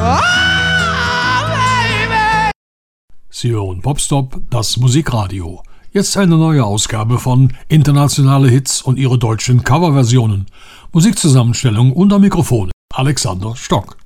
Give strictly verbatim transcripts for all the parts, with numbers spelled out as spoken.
Sie hören Popstop, das Musikradio. Jetzt eine neue Ausgabe von Internationale Hits und ihre deutschen Coverversionen. Musikzusammenstellung unter Mikrofon Alexander Stock.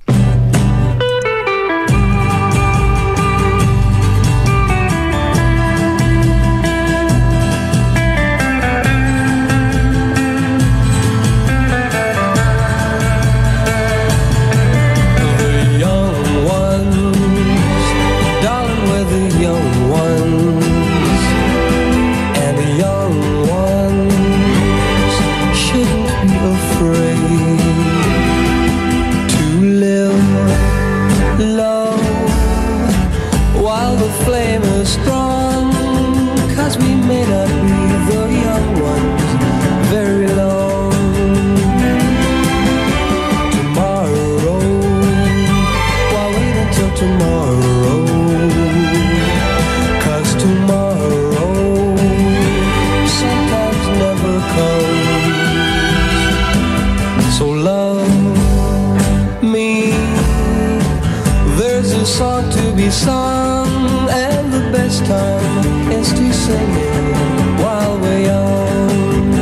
Song, and the best time is to sing it while we're young.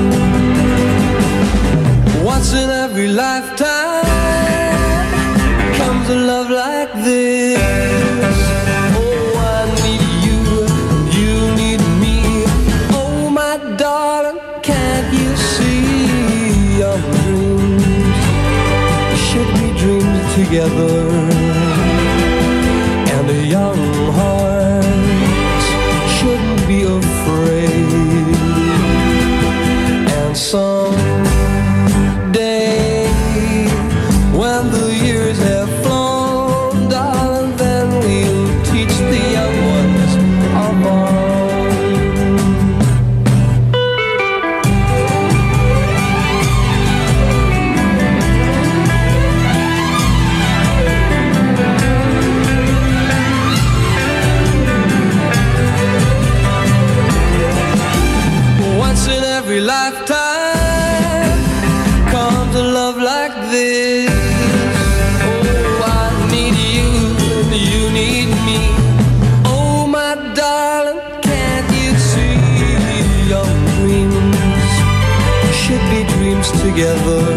Once in every lifetime comes a love like this. Oh, I need you, you need me. Oh, my darling, can't you see? Young dreams should be dreamed together. The young hearts shouldn't be afraid. And someday, when the years have flown, darling, then we'll teach the young ones of our every lifetime comes a love like this. Oh, I need you, you need me. Oh, my darling, can't you see? Young dreams should be dreams together.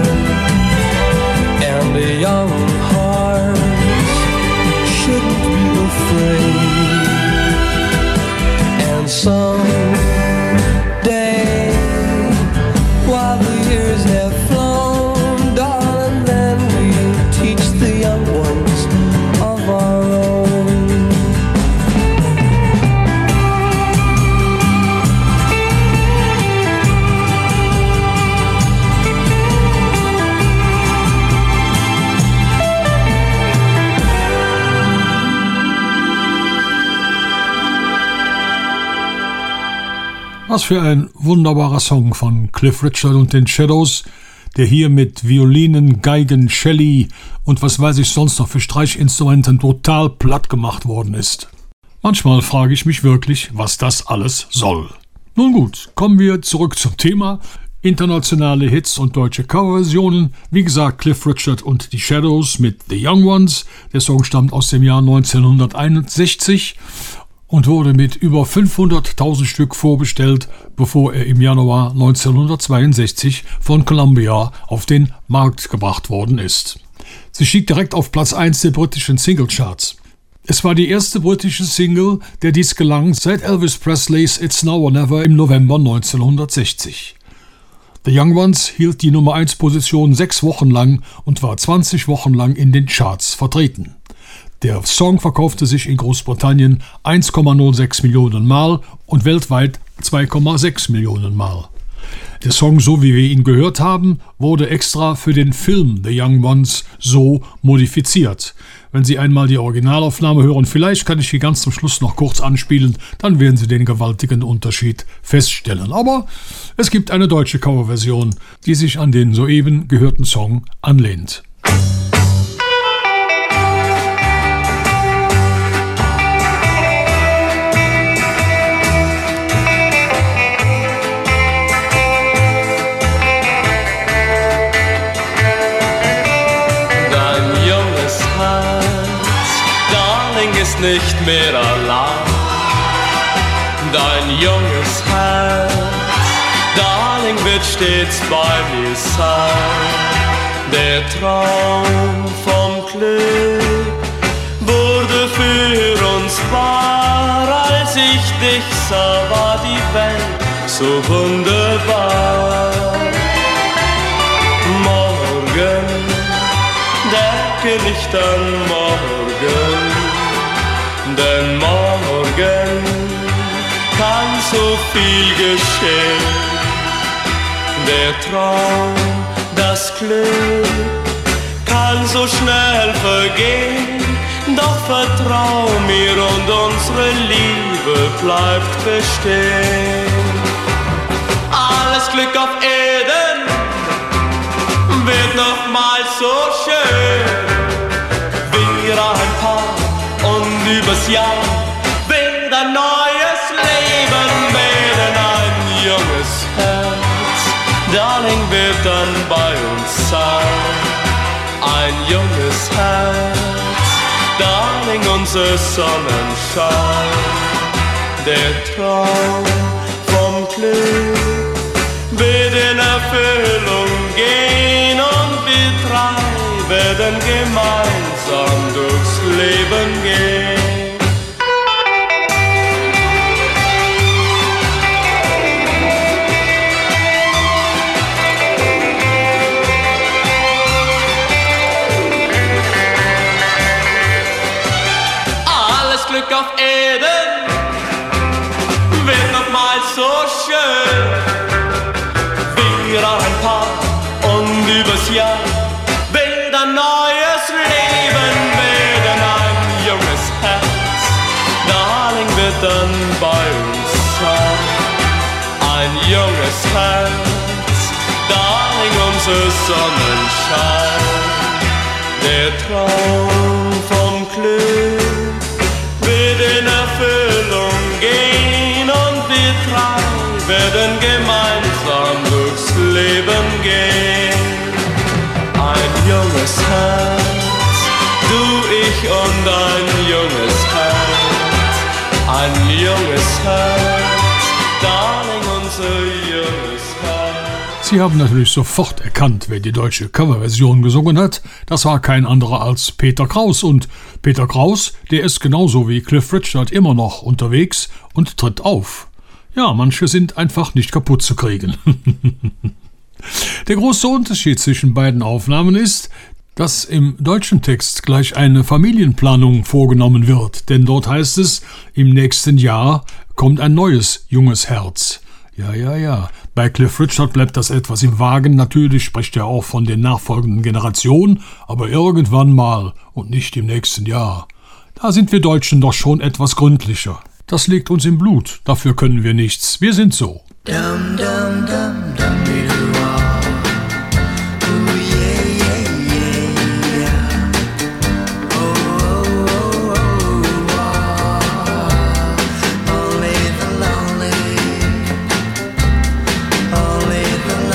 And the young hearts shouldn't be afraid. And some Was für ein wunderbarer Song von Cliff Richard und den Shadows, der hier mit Violinen, Geigen, Celli und was weiß ich sonst noch für Streichinstrumenten total platt gemacht worden ist. Manchmal frage ich mich wirklich, was das alles soll. Nun gut, kommen wir zurück zum Thema. Internationale Hits und deutsche Coverversionen. Wie gesagt, Cliff Richard und die Shadows mit The Young Ones. Der Song stammt aus dem Jahr neunzehnhunderteinundsechzig. Und wurde mit über fünfhunderttausend Stück vorbestellt, bevor er im Januar neunzehnhundertzweiundsechzig von Columbia auf den Markt gebracht worden ist. Sie stieg direkt auf Platz eins der britischen Singlecharts. Es war die erste britische Single, der dies gelang seit Elvis Presleys It's Now or Never im November neunzehnhundertsechzig. The Young Ones hielt die Nummer eins Position sechs Wochen lang und war zwanzig Wochen lang in den Charts vertreten. Der Song verkaufte sich in Großbritannien eins Komma null sechs Millionen Mal und weltweit zwei Komma sechs Millionen Mal. Der Song, so wie wir ihn gehört haben, wurde extra für den Film The Young Ones so modifiziert. Wenn Sie einmal die Originalaufnahme hören, vielleicht kann ich die ganz zum Schluss noch kurz anspielen, dann werden Sie den gewaltigen Unterschied feststellen. Aber es gibt eine deutsche Coverversion, die sich an den soeben gehörten Song anlehnt. Dein junges Haar Darling ist nicht mehr allein. Dein junges Herz, Darling, wird stets bei mir sein. Der Traum vom Glück wurde für uns wahr. Als ich dich sah, war die Welt so wunderbar. Morgen, denke nicht an morgen, denn morgen kann so viel geschehen. Der Traum, das Glück kann so schnell vergehen, doch vertrau mir und unsere Liebe bleibt bestehen. Alles Glück auf Erden wird nochmal so schön. Wir ein Paar und übers Jahr wird ein neues Leben werden. Ein junges Herz, Darling, wird dann bei uns sein. Ein junges Herz, Darling, unser Sonnenschein. Der Traum vom Glück wird in Erfüllung gehen und wir drei werden gemeinsam durchs Leben gehen. Alles Glück auf Erden wird nochmal so schön. Wir ein Paar und übers Jahr wird ein neues Leben werden. Ein junges Herz, Darling, wird dann bei uns sein. Ein junges Herz, Darling, unser Sonnenschein. Der Traum vom Glück wird in Erfüllung gehen und wir drei werden gemeinsam durchs Leben gehen. Ein junges Herz, du, ich und ein junges Herz. Ein junges Herz, Darling, unser junges Herz. Sie haben natürlich sofort erkannt, wer die deutsche Coverversion gesungen hat. Das war kein anderer als Peter Kraus. Und Peter Kraus, der ist genauso wie Cliff Richard immer noch unterwegs und tritt auf. Ja, manche sind einfach nicht kaputt zu kriegen. Der große Unterschied zwischen beiden Aufnahmen ist, dass im deutschen Text gleich eine Familienplanung vorgenommen wird, denn dort heißt es, im nächsten Jahr kommt ein neues junges Herz. Ja, ja, ja. Bei Cliff Richard bleibt das etwas im Wagen. Natürlich spricht er auch von den nachfolgenden Generationen, aber irgendwann mal und nicht im nächsten Jahr. Da sind wir Deutschen doch schon etwas gründlicher. Das liegt uns im Blut, dafür können wir nichts. Wir sind so. Dum, dum, dum, dum, dum, ooh, yeah, yeah, yeah, yeah. Oh, oh, oh, oh, oh. Only the lonely, only the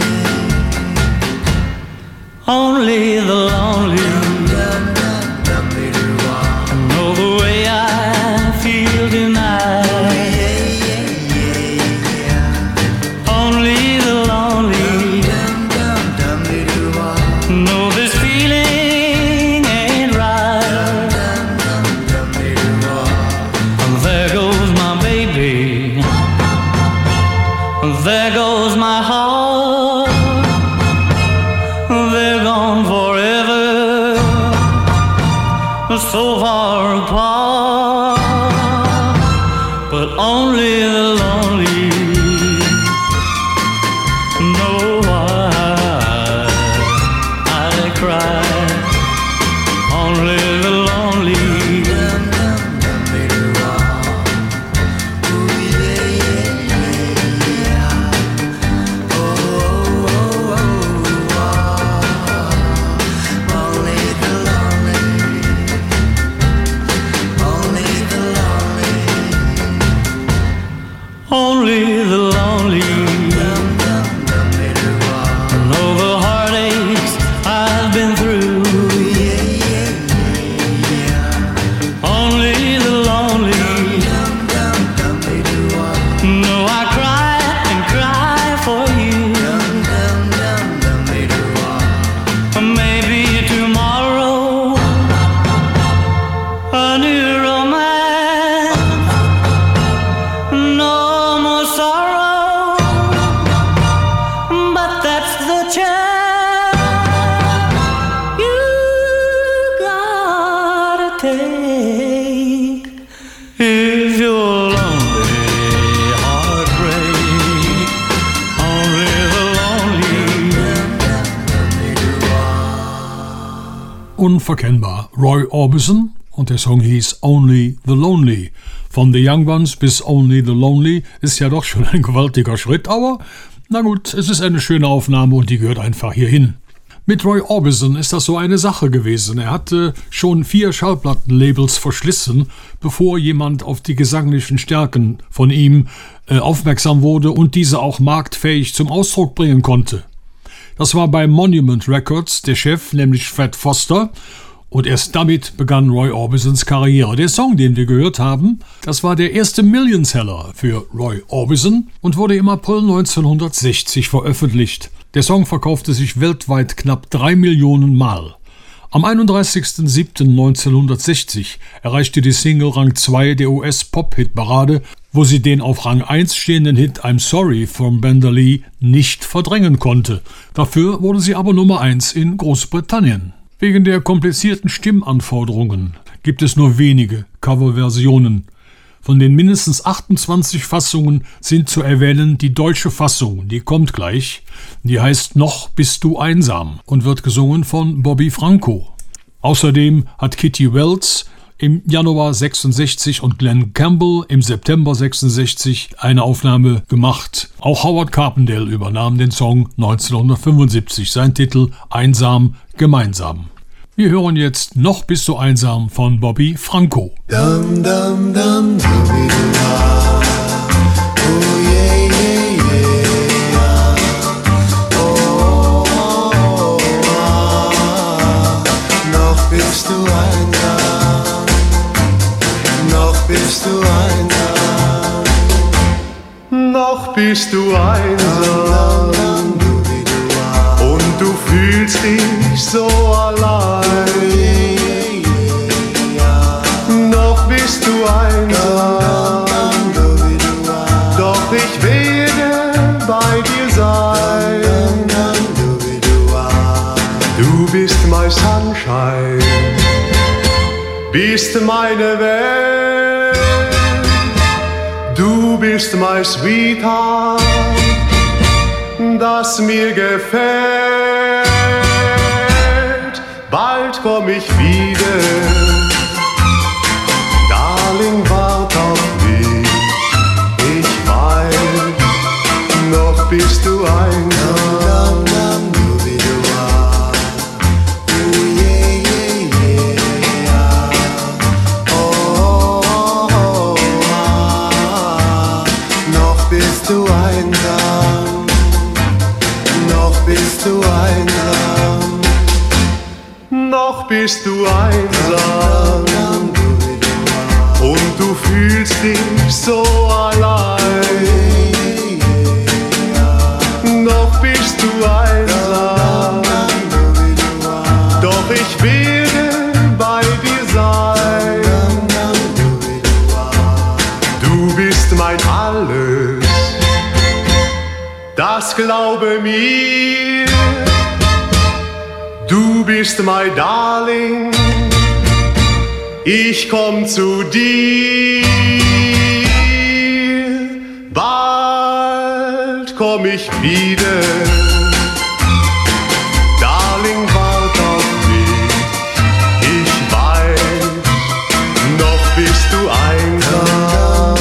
lonely, only the lonely. Dum, dum, dum, dum, dum, know the way I feel tonight. There goes my heart, they're gone forever, so far apart, but only the lonely know why I cry, only the lonely. Only the lonely know the heartaches I've been through. unverkennbar. Roy Orbison und der Song hieß Only the Lonely. Von The Young Ones bis Only the Lonely ist ja doch schon ein gewaltiger Schritt, aber na gut, es ist eine schöne Aufnahme und die gehört einfach hierhin. Mit Roy Orbison ist das so eine Sache gewesen. Er hatte schon vier Schallplattenlabels verschlissen, bevor jemand auf die gesanglichen Stärken von ihm äh, aufmerksam wurde und diese auch marktfähig zum Ausdruck bringen konnte. Das war bei Monument Records der Chef, nämlich Fred Foster, und erst damit begann Roy Orbisons Karriere. Der Song, den wir gehört haben, das war der erste Millionseller für Roy Orbison und wurde im April neunzehnhundertsechzig veröffentlicht. Der Song verkaufte sich weltweit knapp drei Millionen Mal. Am einunddreißigsten siebten neunzehnhundertsechzig erreichte die Single Rang zwei der U S-Pop-Hit-Parade, wo sie den auf Rang eins stehenden Hit I'm Sorry von Brenda Lee nicht verdrängen konnte. Dafür wurde sie aber Nummer eins in Großbritannien. Wegen der komplizierten Stimmanforderungen gibt es nur wenige Coverversionen. Von den mindestens achtundzwanzig Fassungen sind zu erwähnen die deutsche Fassung, die kommt gleich. Die heißt Noch bist du einsam und wird gesungen von Bobby Franco. Außerdem hat Kitty Wells im Januar sechsundsechzig und Glenn Campbell im September sechsundsechzig eine Aufnahme gemacht. Auch Howard Carpendale übernahm den Song neunzehnhundertfünfundsiebzig, sein Titel Einsam, gemeinsam. Wir hören jetzt Noch bist du einsam von Bobby Franco. Dum dum dum dum-di-dum-da. Oh yeah yeah yeah. Oh, oh, oh, oh. Noch bist du einsam. Noch bist du einsam. Noch bist du einsam. Dum, dum, dum-di-dum-da. Und du fühlst dich so allein. Noch bist du einsam, doch ich werde bei dir sein. Du bist mein Sunshine, bist meine Welt. Du bist mein Sweetheart, das mir gefällt. Bald komm ich wieder, Darling, wart auf mich. Ich weiß, noch bist du einsam. Noch bist du einsam. Noch bist du einsam. Noch bist du einsam. Und du fühlst dich so allein. Noch bist du einsam. Doch ich werde bei dir sein. Du bist mein Alles, das glaube mir. Du bist mein Darling, ich komm zu dir. Bald komm ich wieder. Darling, wart auf mich. Ich weiß, noch bist du einsam.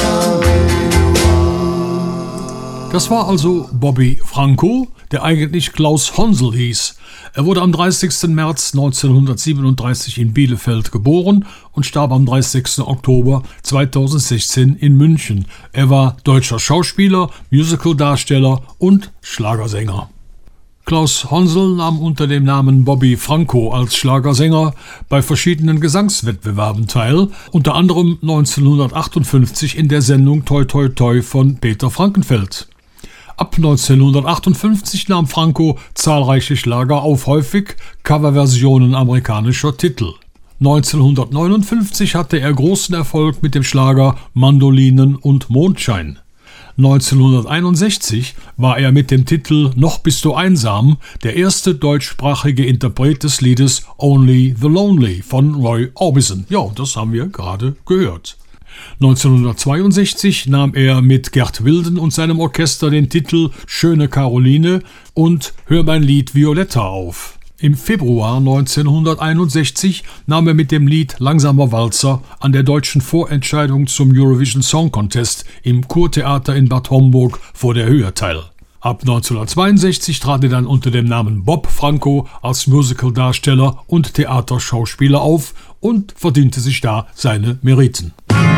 Das war also Bobby Franco, der eigentlich Klaus Honsel hieß. Er wurde am dreißigsten März neunzehnhundertsiebenunddreißig in Bielefeld geboren und starb am dreißigsten Oktober zweitausendsechzehn in München. Er war deutscher Schauspieler, Musicaldarsteller und Schlagersänger. Klaus Honsel nahm unter dem Namen Bobby Franco als Schlagersänger bei verschiedenen Gesangswettbewerben teil, unter anderem neunzehnhundertachtundfünfzig in der Sendung Toi Toi Toi von Peter Frankenfeld. Ab neunzehnhundertachtundfünfzig nahm Franco zahlreiche Schlager auf, häufig Coverversionen amerikanischer Titel. neunzehnhundertneunundfünfzig hatte er großen Erfolg mit dem Schlager Mandolinen und Mondschein. neunzehnhunderteinundsechzig war er mit dem Titel Noch bist du einsam der erste deutschsprachige Interpret des Liedes Only the Lonely von Roy Orbison. Ja, das haben wir gerade gehört. neunzehnhundertzweiundsechzig nahm er mit Gerd Wilden und seinem Orchester den Titel Schöne Caroline und Hör mein Lied Violetta auf. Im Februar neunzehnhunderteinundsechzig nahm er mit dem Lied Langsamer Walzer an der deutschen Vorentscheidung zum Eurovision Song Contest im Kurtheater in Bad Homburg vor der Höhe teil. Ab neunzehnhundertzweiundsechzig trat er dann unter dem Namen Bob Franco als Musicaldarsteller und Theaterschauspieler auf und verdiente sich da seine Meriten.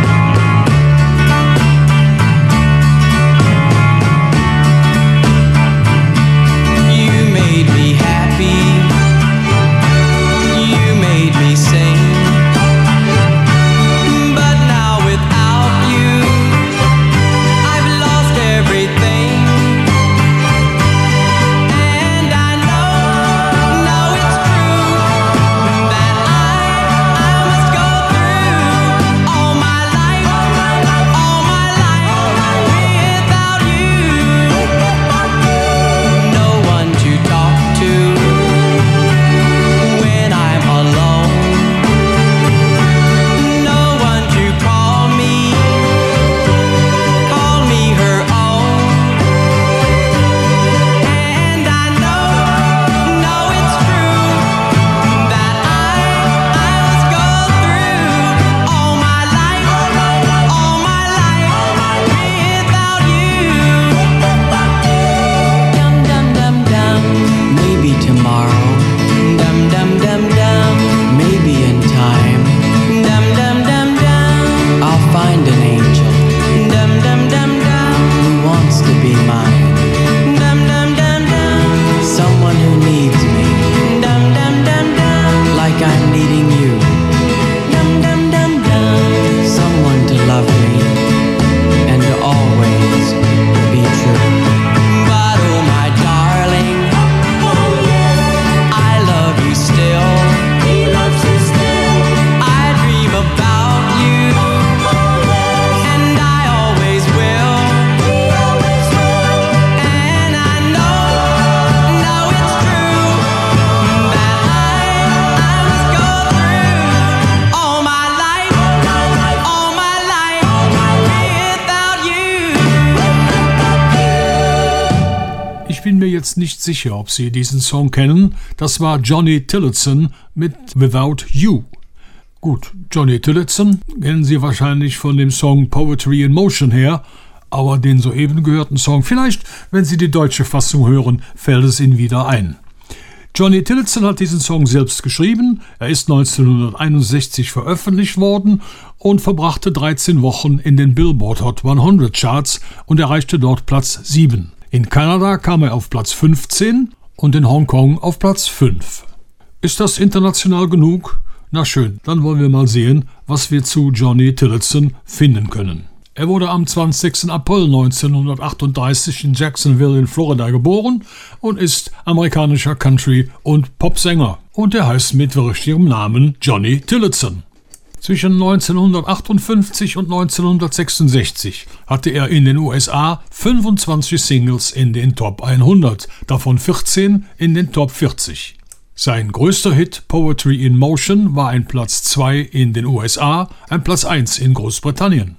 Ich bin mir jetzt nicht sicher, ob Sie diesen Song kennen. Das war Johnny Tillotson mit Without You. Gut, Johnny Tillotson kennen Sie wahrscheinlich von dem Song Poetry in Motion her, aber den soeben gehörten Song, vielleicht, wenn Sie die deutsche Fassung hören, fällt es Ihnen wieder ein. Johnny Tillotson hat diesen Song selbst geschrieben, er ist neunzehnhunderteinundsechzig veröffentlicht worden und verbrachte dreizehn Wochen in den Billboard Hot hundert Charts und erreichte dort Platz sieben. In Kanada kam er auf Platz fünfzehn und in Hongkong auf Platz fünf. Ist das international genug? Na schön, dann wollen wir mal sehen, was wir zu Johnny Tillotson finden können. Er wurde am zwanzigsten April neunzehnhundertachtunddreißig in Jacksonville in Florida geboren und ist amerikanischer Country- und Popsänger. Und er heißt mit richtigem Namen Johnny Tillotson. Zwischen neunzehnhundertachtundfünfzig und neunzehnhundertsechsundsechzig hatte er in den U S A fünfundzwanzig Singles in den Top hundert, davon vierzehn in den Top vierzig. Sein größter Hit Poetry in Motion war ein Platz zwei in den U S A, ein Platz eins in Großbritannien.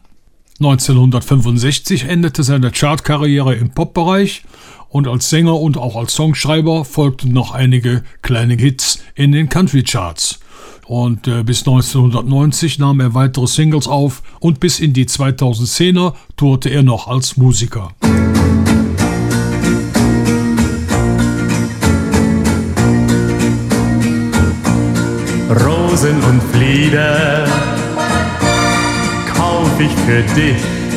neunzehnhundertfünfundsechzig endete seine Chartkarriere im Popbereich und als Sänger und auch als Songschreiber folgten noch einige kleine Hits in den Country-Charts. Und äh, bis neunzehnhundertneunzig nahm er weitere Singles auf und bis in die zweitausendzehner tourte er noch als Musiker. Rosen und Flieder kauf ich für dich.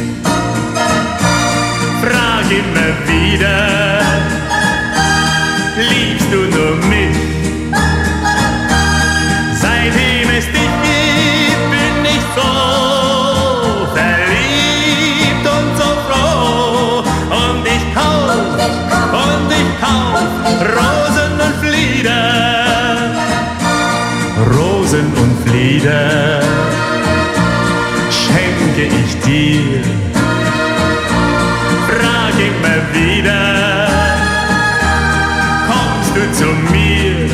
Frag immer wieder, liebst du nur mich? Seitdem es dich gibt, bin ich so verliebt und so froh. Und ich kauf, und ich kauf Rosen und Flieder. Rosen und Flieder schenke ich dir. Frag immer wieder, kommst du zu mir?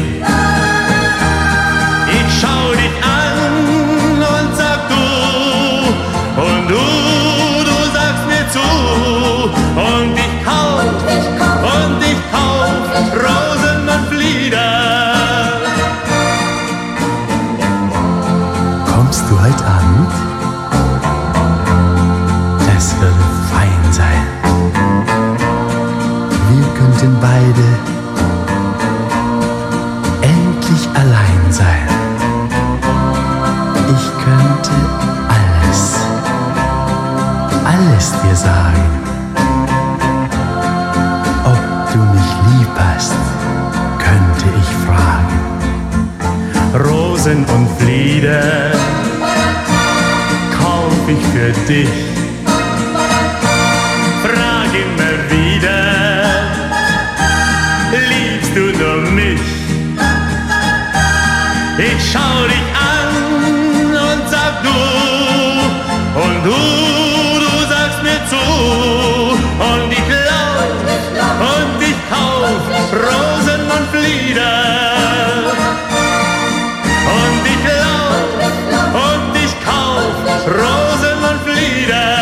Ich schau dich an und sag du, und du, du sagst mir zu. Und ich kauf, und ich kauf Rosen und Flieder. Kommst du heute Abend? Das würde fein sein. Wir könnten beide endlich allein sein. Ich könnte alles, alles dir sagen. Ob du mich lieb hast, könnte ich fragen. Rosen und Flieder kauf ich für dich. Frag immer wieder, liebst du nur mich? Ich schau dich an und sag du, und du, du sagst mir zu, und ich lauf und ich kauf Rosen und Flieder. Und ich lauf und ich kauf Rosen und Flieder.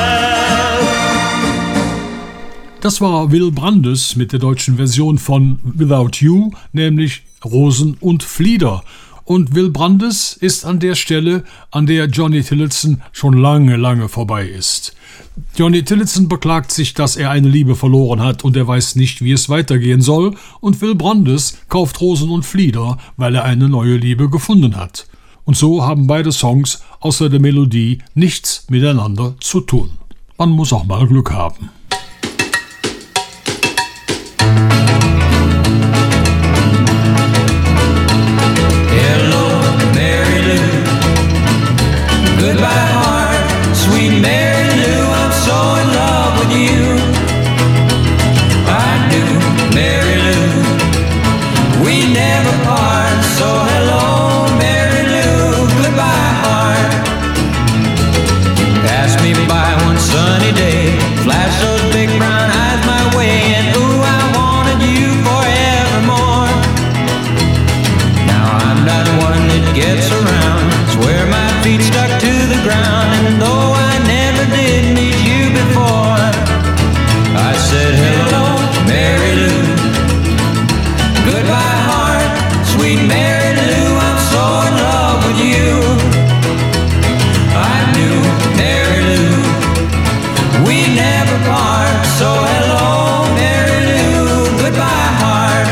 Das war Will Brandes mit der deutschen Version von Without You, nämlich Rosen und Flieder. Und Will Brandes ist an der Stelle, an der Johnny Tillotson schon lange, lange vorbei ist. Johnny Tillotson beklagt sich, dass er eine Liebe verloren hat und er weiß nicht, wie es weitergehen soll. Und Will Brandes kauft Rosen und Flieder, weil er eine neue Liebe gefunden hat. Und so haben beide Songs außer der Melodie nichts miteinander zu tun. Man muss auch mal Glück haben. Goodbye, heart, sweet Mary Lou, I'm so in love with you. I do, Mary Lou, we never part. So hello, Mary Lou, goodbye, heart. Pass me by one sunny day, flash those big brown eyes my way, and ooh, I wanted you forevermore. Now I'm not one that gets around, swear my feet stuck to the ground, and though I never did meet you before, I said hello, Mary Lou, goodbye, heart, sweet Mary Lou, I'm so in love with you. I knew, Mary Lou, we never part. So hello, Mary Lou, goodbye, heart.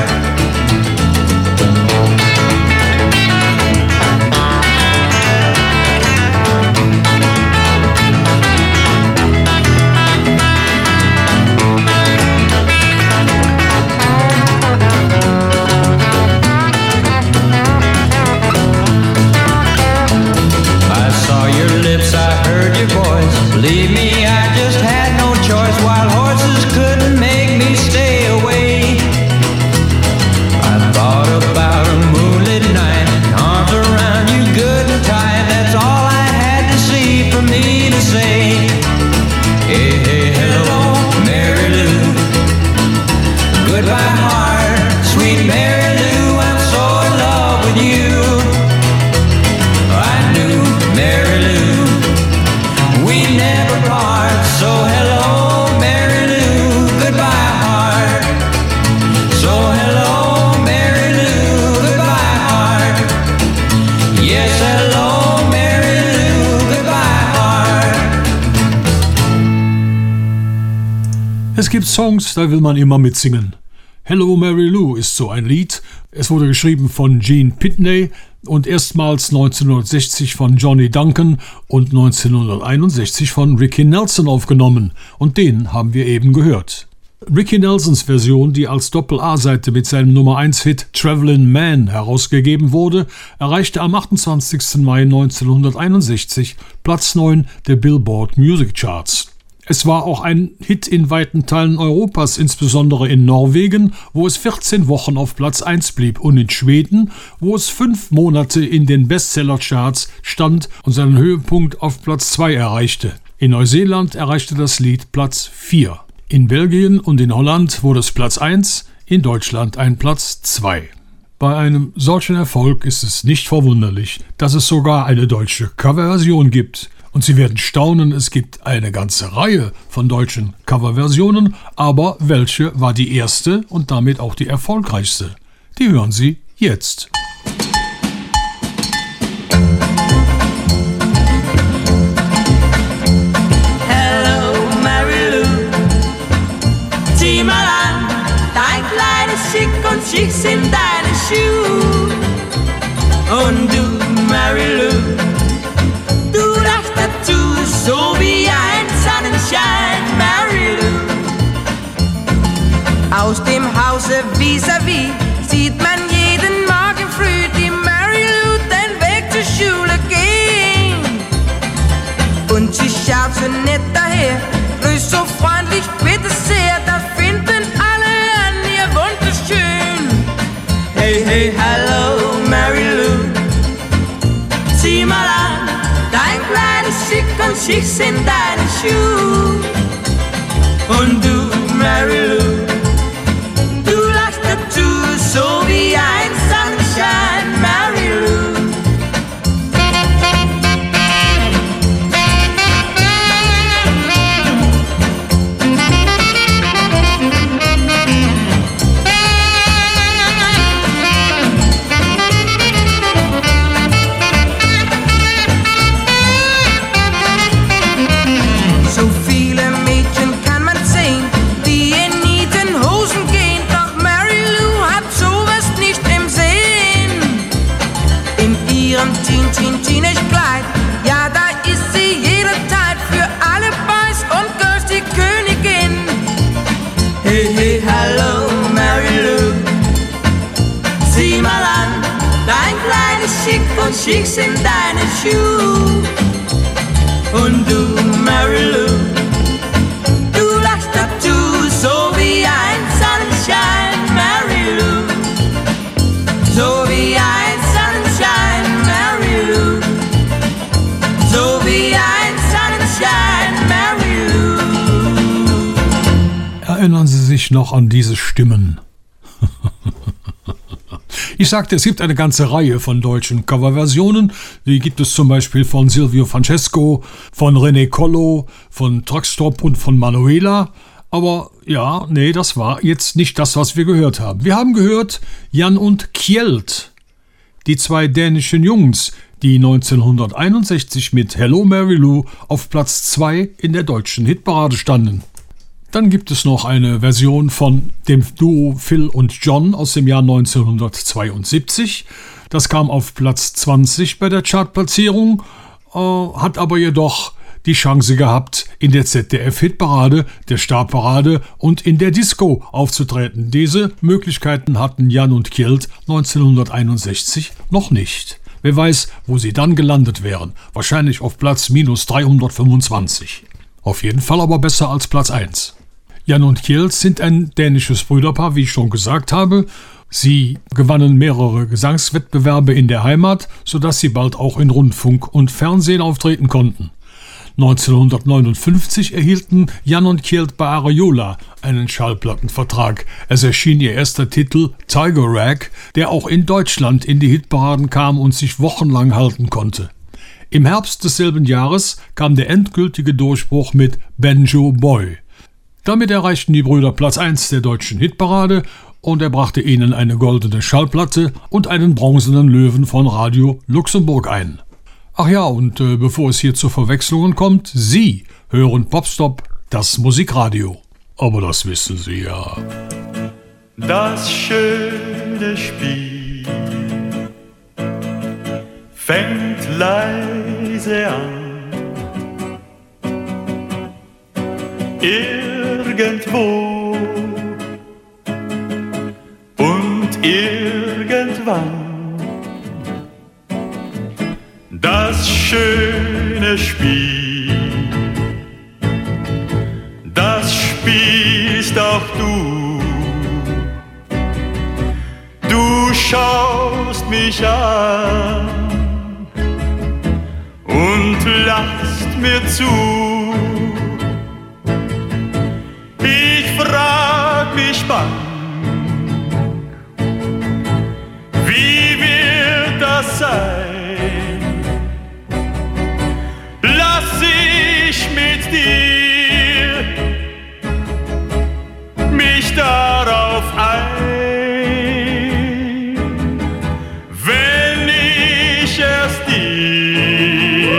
Believe me, I just had no choice. Wild horses couldn't make me stay away. I thought about a moonlit night, arms around you good and tight. That's all I had to see for me to say. Hey, hey, hello, Mary Lou, goodbye, heart, sweet Mary Lou, I'm so in love with you. I knew, Mary Lou, we never part. So hello, Mary Lou, goodbye, heart. So hello, Mary Lou, goodbye, heart. Yes, hello, Mary Lou, goodbye, heart. Es gibt Songs, da will man immer mitsingen. Hello Mary Lou ist so ein Lied. Es wurde geschrieben von Gene Pitney und erstmals neunzehnhundertsechzig von Johnny Duncan und neunzehnhunderteinundsechzig von Ricky Nelson aufgenommen. Und den haben wir eben gehört. Ricky Nelsons Version, die als Doppel-A-Seite mit seinem Nummer eins Hit Travelin' Man herausgegeben wurde, erreichte am achtundzwanzigsten Mai neunzehnhunderteinundsechzig Platz neun der Billboard Music Charts. Es war auch ein Hit in weiten Teilen Europas, insbesondere in Norwegen, wo es vierzehn Wochen auf Platz eins blieb, und in Schweden, wo es fünf Monate in den Bestseller-Charts stand und seinen Höhepunkt auf Platz zwei erreichte. In Neuseeland erreichte das Lied Platz vier. In Belgien und in Holland wurde es Platz eins, in Deutschland ein Platz zwei. Bei einem solchen Erfolg ist es nicht verwunderlich, dass es sogar eine deutsche Coverversion gibt. Und Sie werden staunen, es gibt eine ganze Reihe von deutschen Coverversionen, aber welche war die erste und damit auch die erfolgreichste? Die hören Sie jetzt. Sieh mal an, dein kleines Schick und Schick sind deine Schuhe. Und du, Mary Lou, du lachst dazu, so wie ein Sonnenschein, Mary Lou. So viele Mädchen kann man sehen, die in Nietenhosen gehen, doch Mary Lou hat sowas nicht im Sinn. In ihrem Teen-Teen-Teenage-Kleid, ja, da ist sie jederzeit für alle Boys und Girls die Königin. Hey, hey, hallo, Mary Lou, sieh mal an, dein kleines Schick und Schick sind deine Schuhe. Und du, Mary Lou, du lachst dazu, so wie ein Sonnenschein, Mary Lou. So wie ein Sonnenschein, Mary Lou. So wie ein Sonnenschein, Mary Lou. Erinnern Sie sich noch an diese Stimmen? Ich sagte, es gibt eine ganze Reihe von deutschen Coverversionen. Die gibt es zum Beispiel von Silvio Francesco, von René Collo, von Truckstop und von Manuela. Aber ja, nee, das war jetzt nicht das, was wir gehört haben. Wir haben gehört Jan und Kjeld, die zwei dänischen Jungs, die neunzehnhunderteinundsechzig mit Hello Mary Lou auf Platz zwei in der deutschen Hitparade standen. Dann gibt es noch eine Version von dem Duo Phil und John aus dem Jahr neunzehnhundertzweiundsiebzig. Das kam auf Platz zwanzig bei der Chartplatzierung, äh, hat aber jedoch die Chance gehabt, in der Z D F-Hitparade, der Starparade und in der Disco aufzutreten. Diese Möglichkeiten hatten Jan und Kjeld neunzehnhunderteinundsechzig noch nicht. Wer weiß, wo sie dann gelandet wären. Wahrscheinlich auf Platz minus dreihundertfünfundzwanzig. Auf jeden Fall aber besser als Platz eins. Jan und Kjeld sind ein dänisches Brüderpaar, wie ich schon gesagt habe. Sie gewannen mehrere Gesangswettbewerbe in der Heimat, sodass sie bald auch in Rundfunk und Fernsehen auftreten konnten. neunzehnhundertneunundfünfzig erhielten Jan und Kjeld bei Ariola einen Schallplattenvertrag. Es erschien ihr erster Titel Tiger Rag, der auch in Deutschland in die Hitparaden kam und sich wochenlang halten konnte. Im Herbst desselben Jahres kam der endgültige Durchbruch mit Banjo Boy. Damit erreichten die Brüder Platz eins der deutschen Hitparade und er brachte ihnen eine goldene Schallplatte und einen bronzenen Löwen von Radio Luxemburg ein. Ach ja, und äh, bevor es hier zu Verwechslungen kommt, Sie hören Popstop, das Musikradio. Aber das wissen Sie ja. Das schöne Spiel fängt leise an. Irgendwo und irgendwann. Das schöne Spiel, das spielst auch du. Du schaust mich an und lachst mir zu. Ich frag mich bang, wie wird das sein? Lass ich mit dir mich darauf ein, wenn ich erst dir,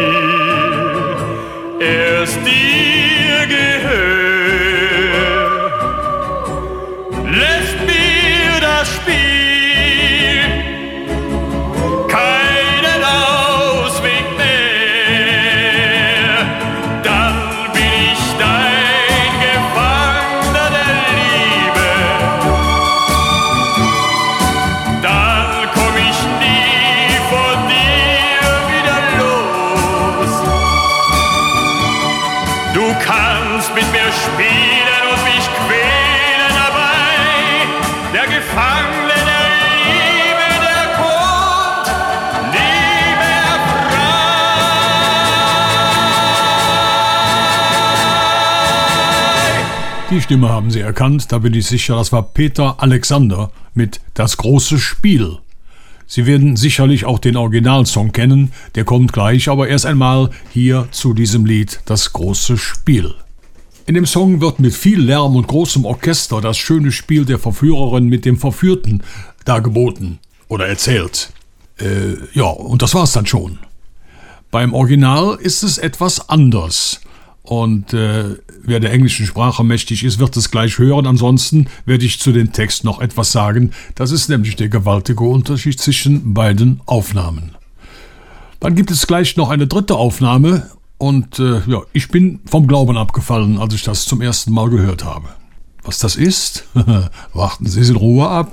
erst dir gehör. Die Stimme haben Sie erkannt, da bin ich sicher, das war Peter Alexander mit Das große Spiel. Sie werden sicherlich auch den Originalsong kennen, der kommt gleich, aber erst einmal hier zu diesem Lied Das große Spiel. In dem Song wird mit viel Lärm und großem Orchester das schöne Spiel der Verführerin mit dem Verführten dargeboten oder erzählt. Äh, ja, und das war's dann schon. Beim Original ist es etwas anders. Und äh, wer der englischen Sprache mächtig ist, wird es gleich hören. Ansonsten werde ich zu dem Text noch etwas sagen. Das ist nämlich der gewaltige Unterschied zwischen beiden Aufnahmen. Dann gibt es gleich noch eine dritte Aufnahme. Und äh, ja, ich bin vom Glauben abgefallen, als ich das zum ersten Mal gehört habe. Was das ist? Warten Sie es in Ruhe ab.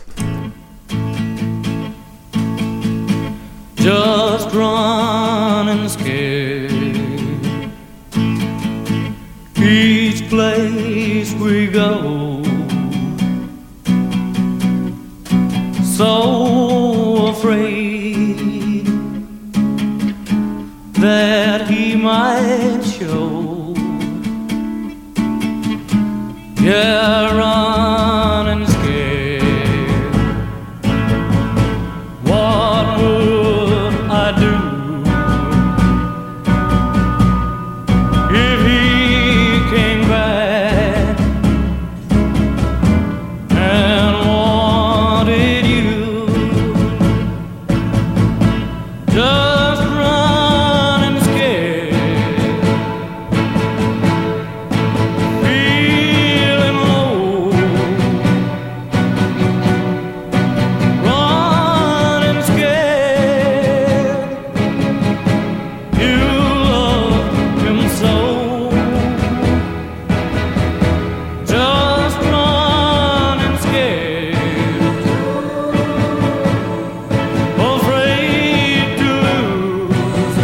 Just running scared. Each place we go, so afraid that he might show. Yeah, running scared. What would I do if he came back and wanted you? Just running scared, feeling low, running scared. You love him so. Just running scared, afraid to lose.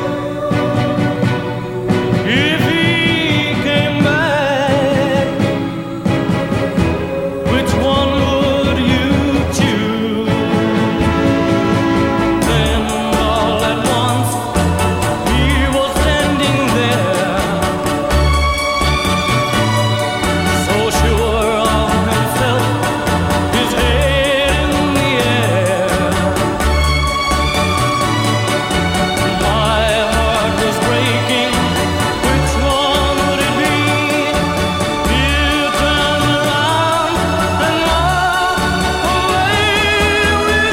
If he came back, which one would you choose? Then all at once he was standing there, so sure of himself, his head in the air. My heart was breaking. Which one would it be? You turned around and walked away with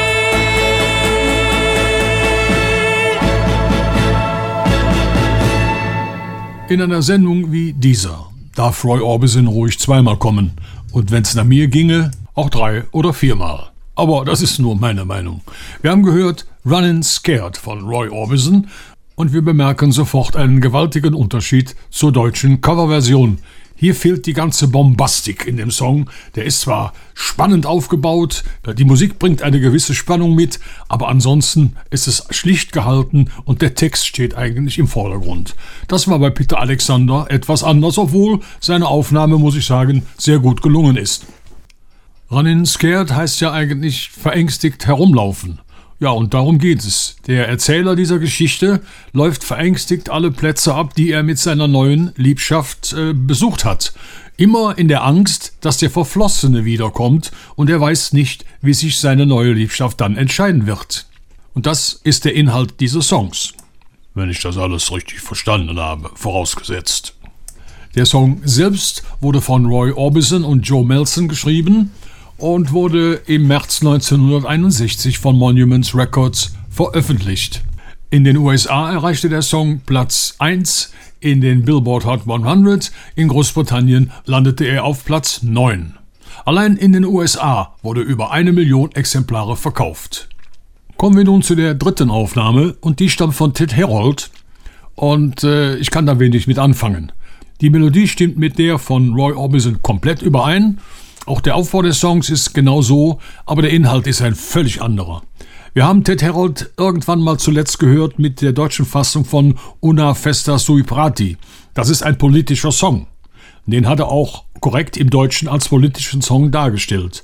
me. In einer Sendung wie dieser darf Roy Orbison ruhig zweimal kommen und wenn's nach mir ginge, auch drei oder viermal. Aber das ist nur meine Meinung. Wir haben gehört Runnin' Scared von Roy Orbison und wir bemerken sofort einen gewaltigen Unterschied zur deutschen Coverversion. Hier fehlt die ganze Bombastik in dem Song. Der ist zwar spannend aufgebaut, die Musik bringt eine gewisse Spannung mit, aber ansonsten ist es schlicht gehalten und der Text steht eigentlich im Vordergrund. Das war bei Peter Alexander etwas anders, obwohl seine Aufnahme, muss ich sagen, sehr gut gelungen ist. Runnin' Scared heißt ja eigentlich verängstigt herumlaufen. Ja, und darum geht es. Der Erzähler dieser Geschichte läuft verängstigt alle Plätze ab, die er mit seiner neuen Liebschaft äh, besucht hat. Immer in der Angst, dass der Verflossene wiederkommt und er weiß nicht, wie sich seine neue Liebschaft dann entscheiden wird. Und das ist der Inhalt dieses Songs. Wenn ich das alles richtig verstanden habe, vorausgesetzt. Der Song selbst wurde von Roy Orbison und Joe Melson geschrieben und wurde im März neunzehnhunderteinundsechzig von Monuments Records veröffentlicht. In den U S A erreichte der Song Platz eins in den Billboard Hot hundert, in Großbritannien landete er auf Platz neun. Allein in den U S A wurde über eine Million Exemplare verkauft. Kommen wir nun zu der dritten Aufnahme und die stammt von Ted Herold und äh, ich kann da wenig mit anfangen. Die Melodie stimmt mit der von Roy Orbison komplett überein. Auch der Aufbau des Songs ist genau so, aber der Inhalt ist ein völlig anderer. Wir haben Ted Herold irgendwann mal zuletzt gehört mit der deutschen Fassung von Una Festa Sui Prati. Das ist ein politischer Song. Den hat er auch korrekt im Deutschen als politischen Song dargestellt.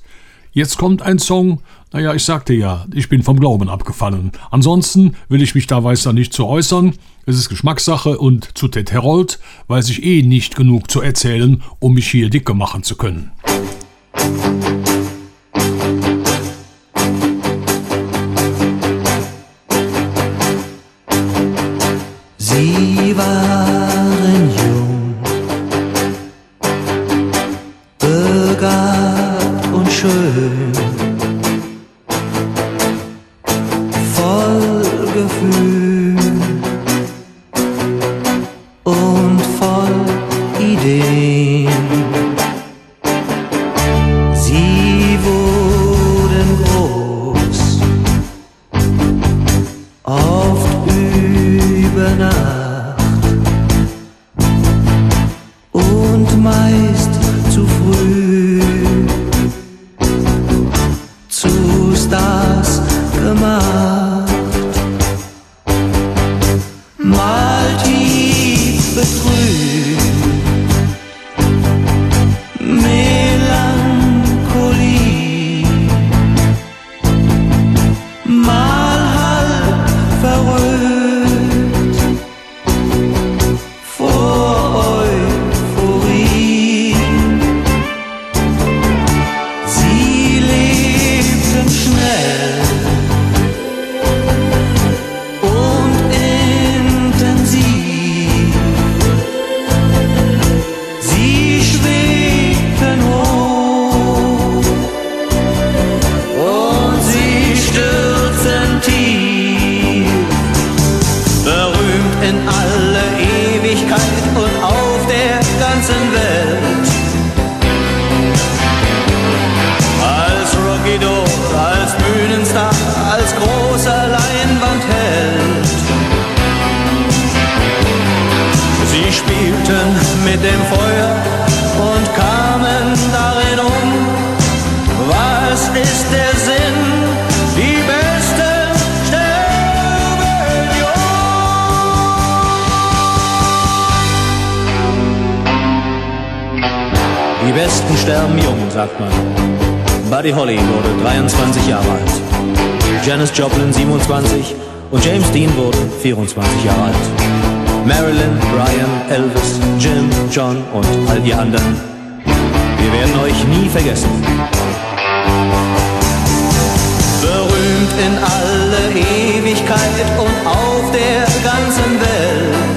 Jetzt kommt ein Song, naja, ich sagte ja, ich bin vom Glauben abgefallen. Ansonsten will ich mich da weiter nicht zu äußern. Es ist Geschmackssache und zu Ted Herold weiß ich eh nicht genug zu erzählen, um mich hier dicke machen zu können. Sie waren jung, begabt und schön, voll Gefühl und voll Ideen. Sie wurden groß, oft über Nacht und meist zu früh zu Stars gemacht. Mal tief betrübt, Melancholie, mal halb verrückt vor Euphorie. Sie lebten schnell und intensiv. Sie schwebten hoch und sie stürzten tief, berühmt in alle Ewigkeit und auf der ganzen Welt. Als Rocky Doll, als Bühnenstar, als großer Leinwandheld. Sie spielten mit dem Feuer und kamen darin um. Was ist der Sinn? Die Besten sterben jung. Die Besten sterben jung, sagt man. Buddy Holly wurde dreiundzwanzig Jahre alt, Janis Joplin siebenundzwanzig und James Dean wurde vierundzwanzig Jahre alt. Marilyn, Brian, Elvis, Jim, John und all die anderen. Wir werden euch nie vergessen. Berühmt in alle Ewigkeit und auf der ganzen Welt.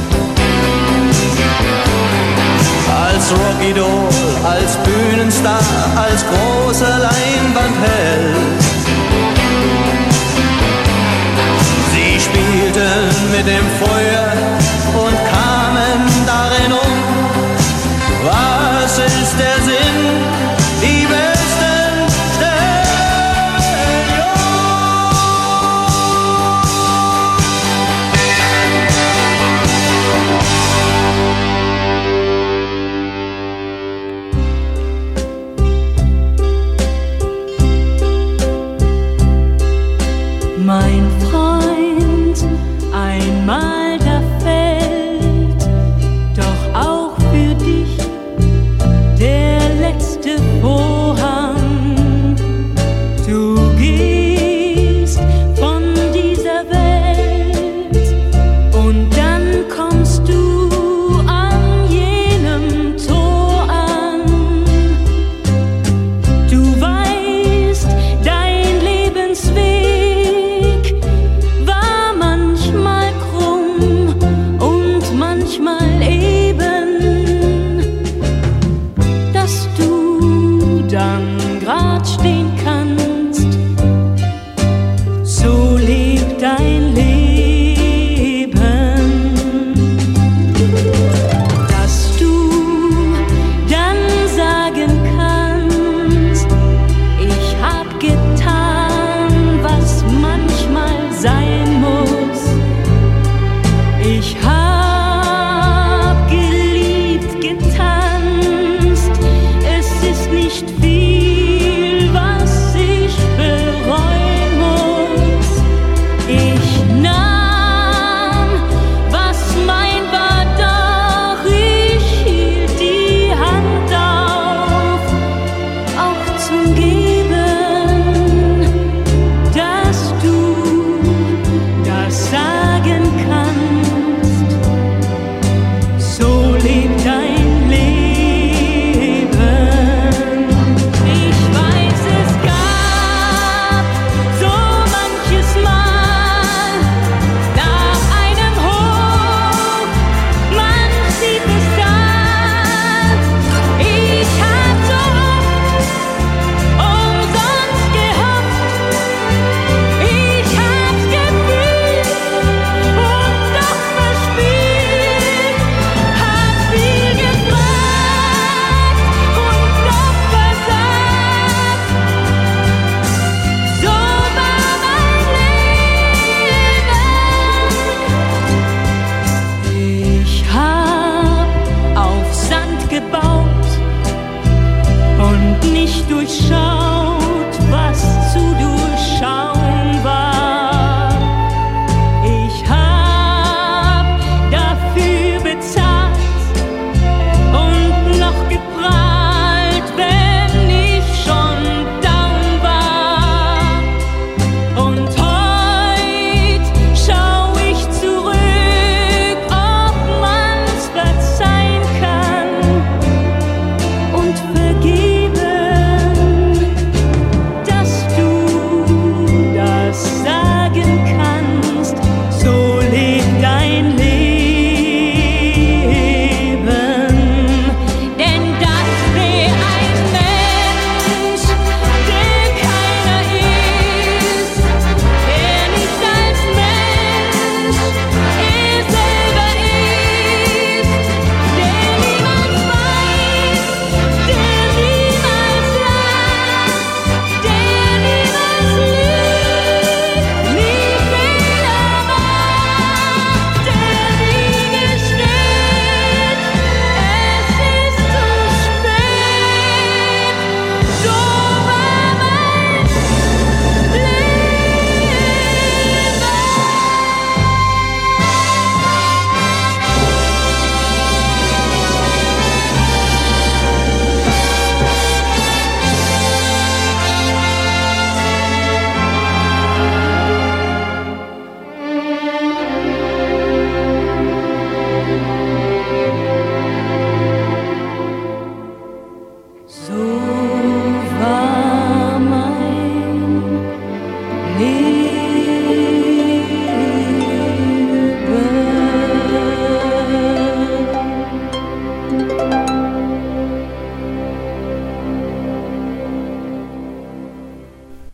Als Rocky Doll, als Bühnenstar, als großer Leinwandheld. Sie spielten mit dem Feuer und kamen darin um. Was ist der Sinn? Die Besten sterben jung. Mein Freund, einmal da fällt doch auch für dich der letzte Vorhang. Du gehst von dieser Welt und dann kommst du an jenem Tor an. Du weißt, dein Lebensweg war manchmal krumm und manchmal eben, dass du dann grad stehen kannst. So lebt dein Leben, dass du dann sagen kannst, ich hab getan, was manchmal sein muss. Ich hab geliebt, getanzt, es ist nicht viel, was ich bereuen muss. Ich nahm, was mein war, doch ich hielt die Hand auf, auch zum Geben.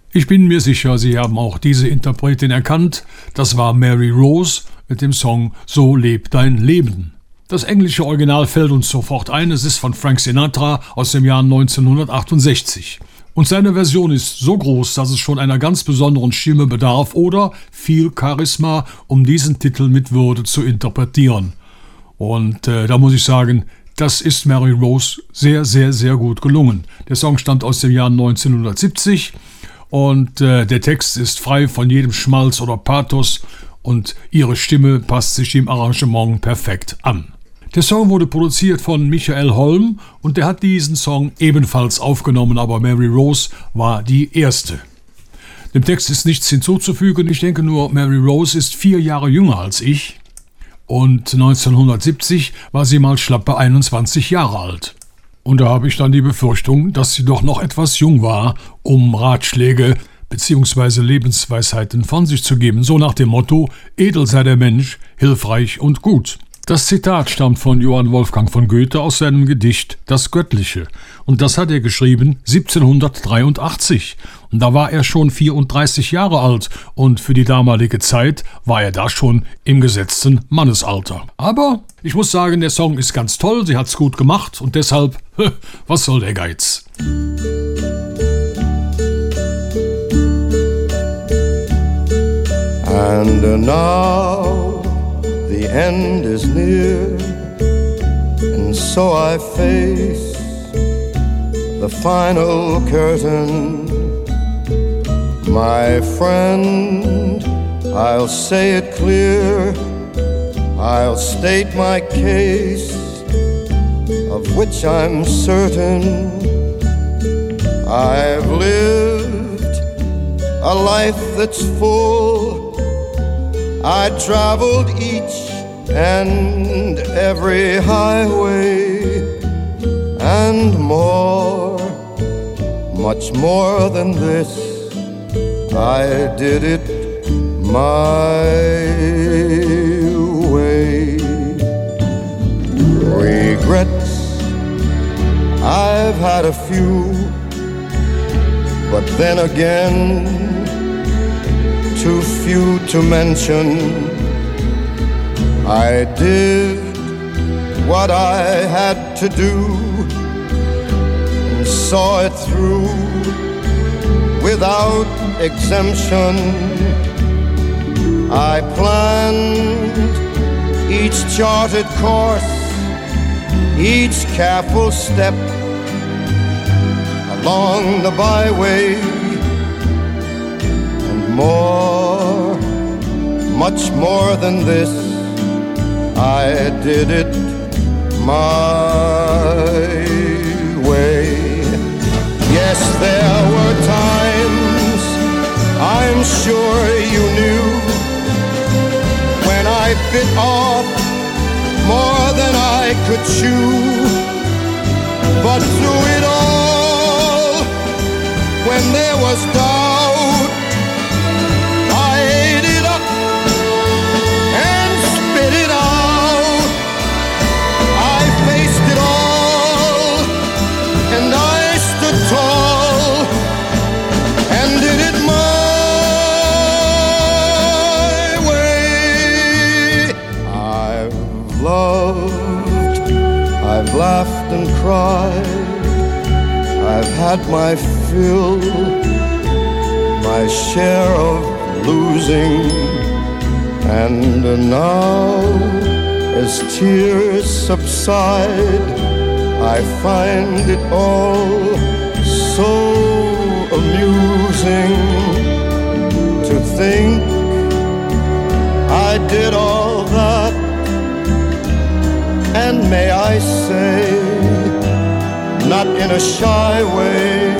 Ich bin mir sicher, Sie haben auch diese Interpretin erkannt. Das war Mary Rose mit dem Song So lebt dein Leben. Das englische Original fällt uns sofort ein. Es ist von Frank Sinatra aus dem Jahr neunzehnhundertachtundsechzig. Und seine Version ist so groß, dass es schon einer ganz besonderen Stimme bedarf oder viel Charisma, um diesen Titel mit Würde zu interpretieren. Und äh, da muss ich sagen, das ist Mary Rose sehr, sehr, sehr gut gelungen. Der Song stammt aus dem Jahr neunzehnhundertsiebzig und äh, der Text ist frei von jedem Schmalz oder Pathos und ihre Stimme passt sich dem Arrangement perfekt an. Der Song wurde produziert von Michael Holm und der hat diesen Song ebenfalls aufgenommen, aber Mary Rose war die erste. Dem Text ist nichts hinzuzufügen, ich denke nur, Mary Rose ist vier Jahre jünger als ich und neunzehnhundertsiebzig war sie mal schlappe einundzwanzig Jahre alt. Und da habe ich dann die Befürchtung, dass sie doch noch etwas jung war, um Ratschläge bzw. Lebensweisheiten von sich zu geben, so nach dem Motto, edel sei der Mensch, hilfreich und gut. Das Zitat stammt von Johann Wolfgang von Goethe aus seinem Gedicht Das Göttliche. Und das hat er geschrieben siebzehnhundertdreiundachtzig. Und da war er schon vierunddreißig Jahre alt und für die damalige Zeit war er da schon im gesetzten Mannesalter. Aber ich muss sagen, der Song ist ganz toll, sie hat's gut gemacht und deshalb, was soll der Geiz? And uh, now the end is near, and so I face the final curtain. My friend, I'll say it clear, I'll state my case, of which I'm certain. I've lived a life that's full, I traveled each and every highway, and more, much more than this, I did it my way. Regrets, I've had a few, but then again, too few to mention. I did what I had to do and saw it through without exemption. I planned each charted course, each careful step along the byway. More, much more than this, I did it my way. Yes, there were times, I'm sure you knew, when I bit off more than I could chew. But through it all, when there was doubt, tall and did it my way. I've loved, I've laughed and cried, I've had my fill, my share of losing, and now as tears subside, I find it all so amusing to think I did all that, and may I say, not in a shy way,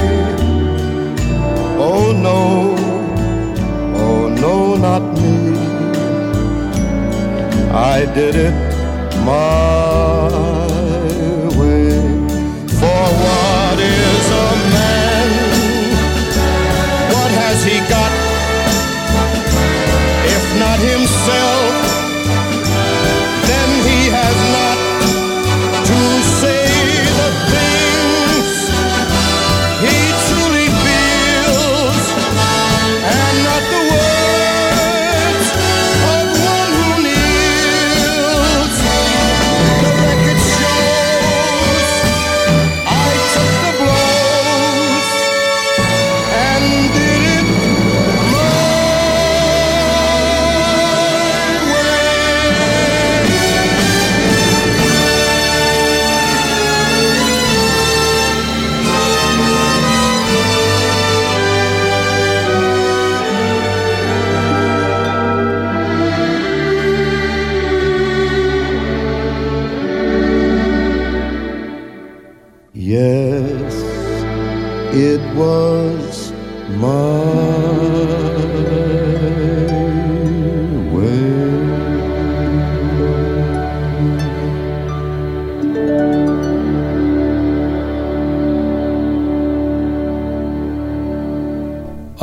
oh no, oh no, not me, I did it my way. For what is a man? What has he got? If not himself, then he has not to say the things he truly feels.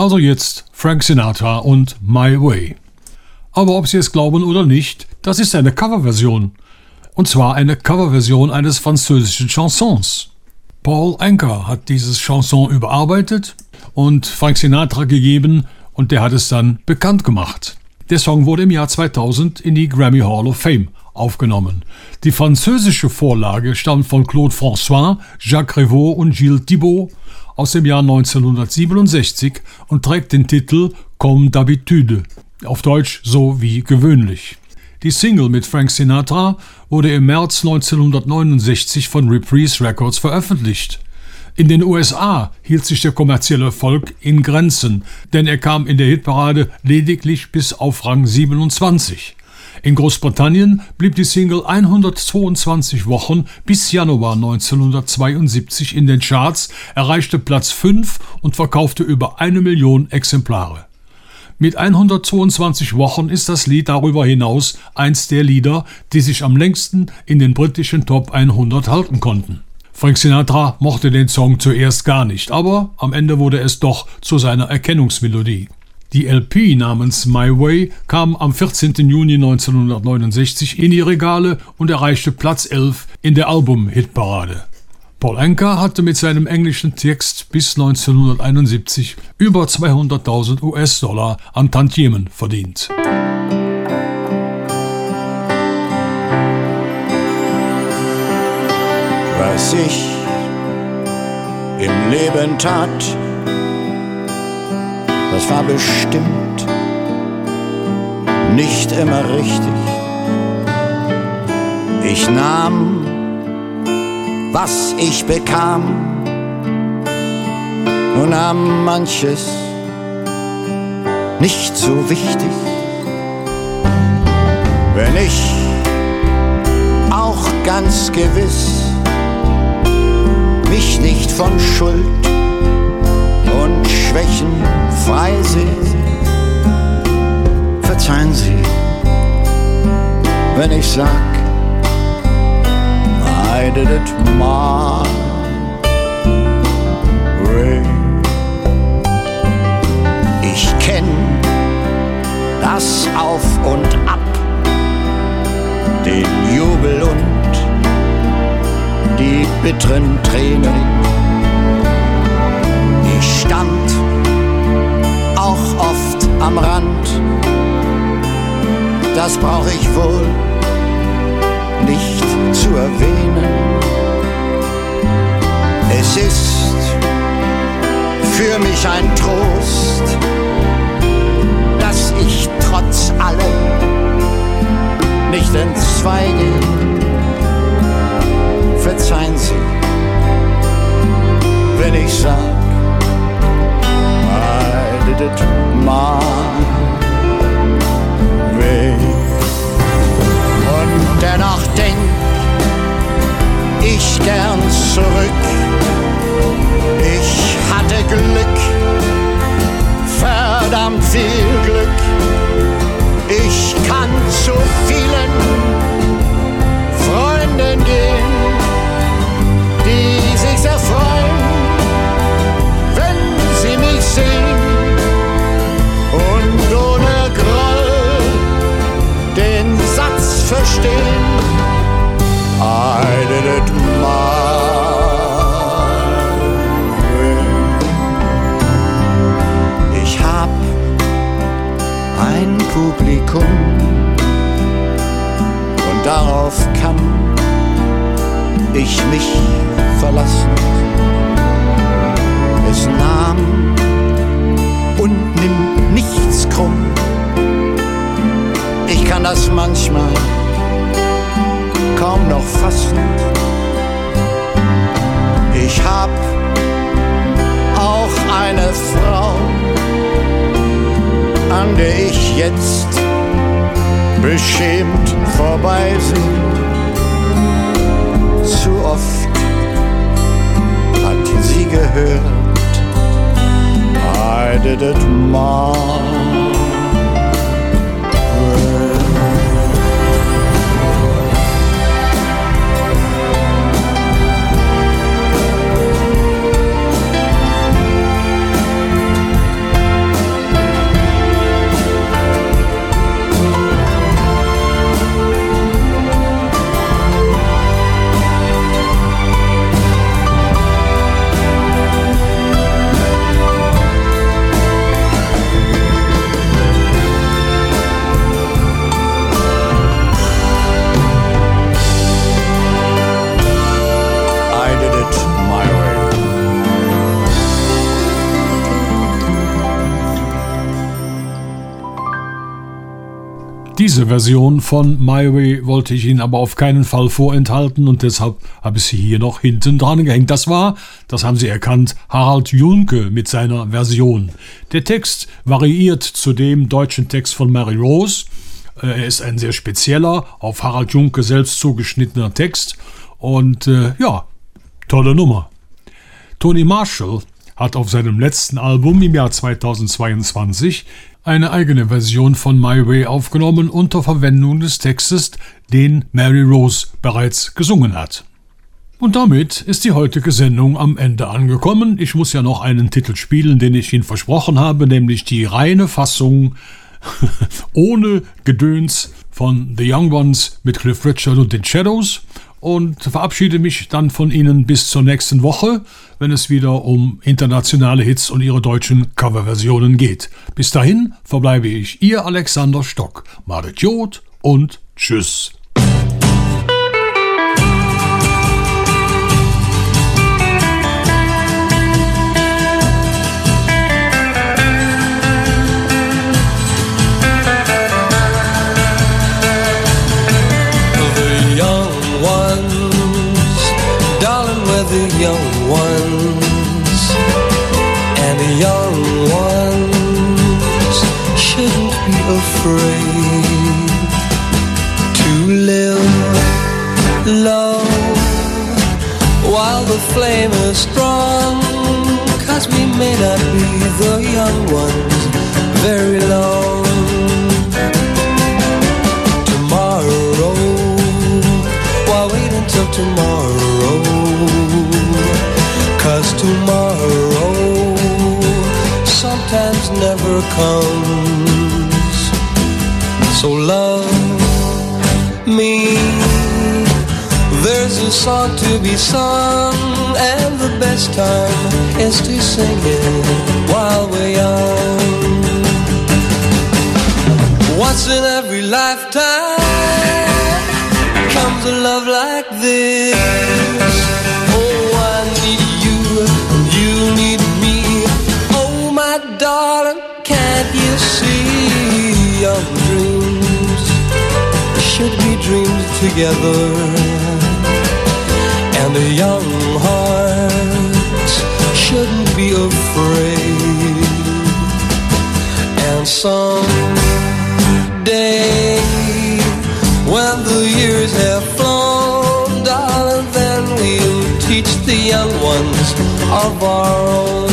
Also jetzt Frank Sinatra und My Way. Aber ob Sie es glauben oder nicht, das ist eine Coverversion. Und zwar eine Coverversion eines französischen Chansons. Paul Anka hat dieses Chanson überarbeitet und Frank Sinatra gegeben und der hat es dann bekannt gemacht. Der Song wurde im Jahr zweitausend in die Grammy Hall of Fame aufgenommen. Die französische Vorlage stammt von Claude François, Jacques Revaux und Gilles Thibault aus dem Jahr neunzehnhundertsiebenundsechzig und trägt den Titel Comme d'habitude, auf Deutsch so wie gewöhnlich. Die Single mit Frank Sinatra wurde im März neunzehnhundertneunundsechzig von Reprise Records veröffentlicht. In den U S A hielt sich der kommerzielle Erfolg in Grenzen, denn er kam in der Hitparade lediglich bis auf Rang siebenundzwanzig. In Großbritannien blieb die Single hundertzweiundzwanzig Wochen bis Januar neunzehnhundertzweiundsiebzig in den Charts, erreichte Platz fünf und verkaufte über eine Million Exemplare. Mit hundertzweiundzwanzig Wochen ist das Lied darüber hinaus eins der Lieder, die sich am längsten in den britischen Top hundert halten konnten. Frank Sinatra mochte den Song zuerst gar nicht, aber am Ende wurde es doch zu seiner Erkennungsmelodie. Die L P namens My Way kam am vierzehnten Juni neunzehnhundertneunundsechzig in die Regale und erreichte Platz elf in der Album-Hitparade. Paul Anka hatte mit seinem englischen Text bis neunzehnhunderteinundsiebzig über zweihunderttausend U S-Dollar an Tantiemen verdient. Was ich im Leben tat, das war bestimmt nicht immer richtig. Ich nahm, was ich bekam, und nahm manches nicht so wichtig. Wenn ich auch ganz gewiss mich nicht von Schuld und Schwächen frei sehe, verzeihen Sie, wenn ich sag, I did it my way. Ich kenn das Auf und Ab, den Jubel und die bitteren Tränen. Ich stand auch oft am Rand, das brauch ich wohl nicht zu erwähnen. Es ist für mich ein Trost, dass ich trotz allem nicht entzweige. Verzeihen Sie, wenn ich sag, I did it my way. Und dennoch denk ich gern zurück. Ich hatte Glück, verdammt viel Glück. Ich kann zu vielen Freunden gehen, die sich sehr freuen, wenn sie mich sehen, und ohne Groll den Satz verstehen, I did it my way. Ich hab ein Publikum und darauf kann ich mich verlassen. Es nahm und nimmt nichts krumm. Ich kann das manchmal kaum noch fassen. Ich hab auch eine Frau, an der ich jetzt beschämt vorbeisehe. Zu oft hat sie gehört, I did it my way. Diese Version von My Way wollte ich Ihnen aber auf keinen Fall vorenthalten und deshalb habe ich sie hier noch hinten dran gehängt. Das war, das haben Sie erkannt, Harald Juhnke mit seiner Version. Der Text variiert zu dem deutschen Text von Mary Rose. Er ist ein sehr spezieller, auf Harald Juhnke selbst zugeschnittener Text und äh, ja, tolle Nummer. Tony Marshall hat auf seinem letzten Album im Jahr zweitausendzweiundzwanzig eine eigene Version von My Way aufgenommen unter Verwendung des Textes, den Mary Rose bereits gesungen hat. Und damit ist die heutige Sendung am Ende angekommen. Ich muss ja noch einen Titel spielen, den ich Ihnen versprochen habe, nämlich die reine Fassung ohne Gedöns von The Young Ones mit Cliff Richard und den Shadows. Und verabschiede mich dann von Ihnen bis zur nächsten Woche, wenn es wieder um internationale Hits und ihre deutschen Coverversionen geht. Bis dahin verbleibe ich Ihr Alexander Stock. Madet Jod und Tschüss. The young ones and the young ones shouldn't be afraid to live low while the flame is strong, 'cause we may not be the young ones very long. Tomorrow, why wait until tomorrow? 'Cause tomorrow sometimes never comes. So love me. There's a song to be sung, and the best time is to sing it while we're young. Once in every lifetime comes a love like this. Oh, I need you, you need me. Oh, my darling, can't you see? Young dreams should be dreams together, and the young hearts shouldn't be afraid. And someday, when the years have flown, darling, then we'll teach the young ones of our own.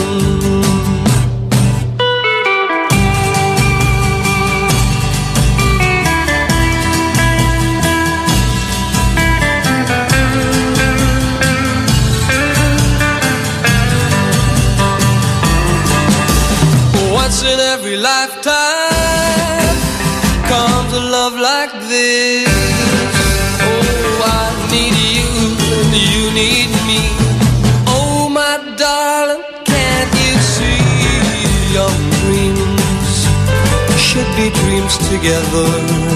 Once in every lifetime comes a love like this. Oh, I need you and you need me. Oh, my darling, can't you see? Young dreams should be dreams together,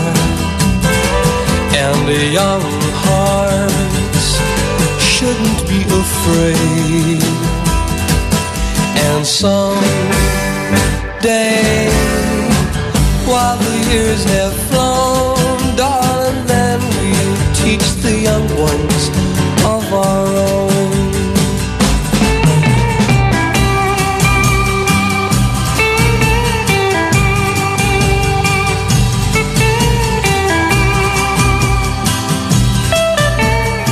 and the young hearts shouldn't be afraid. And someday, while the years have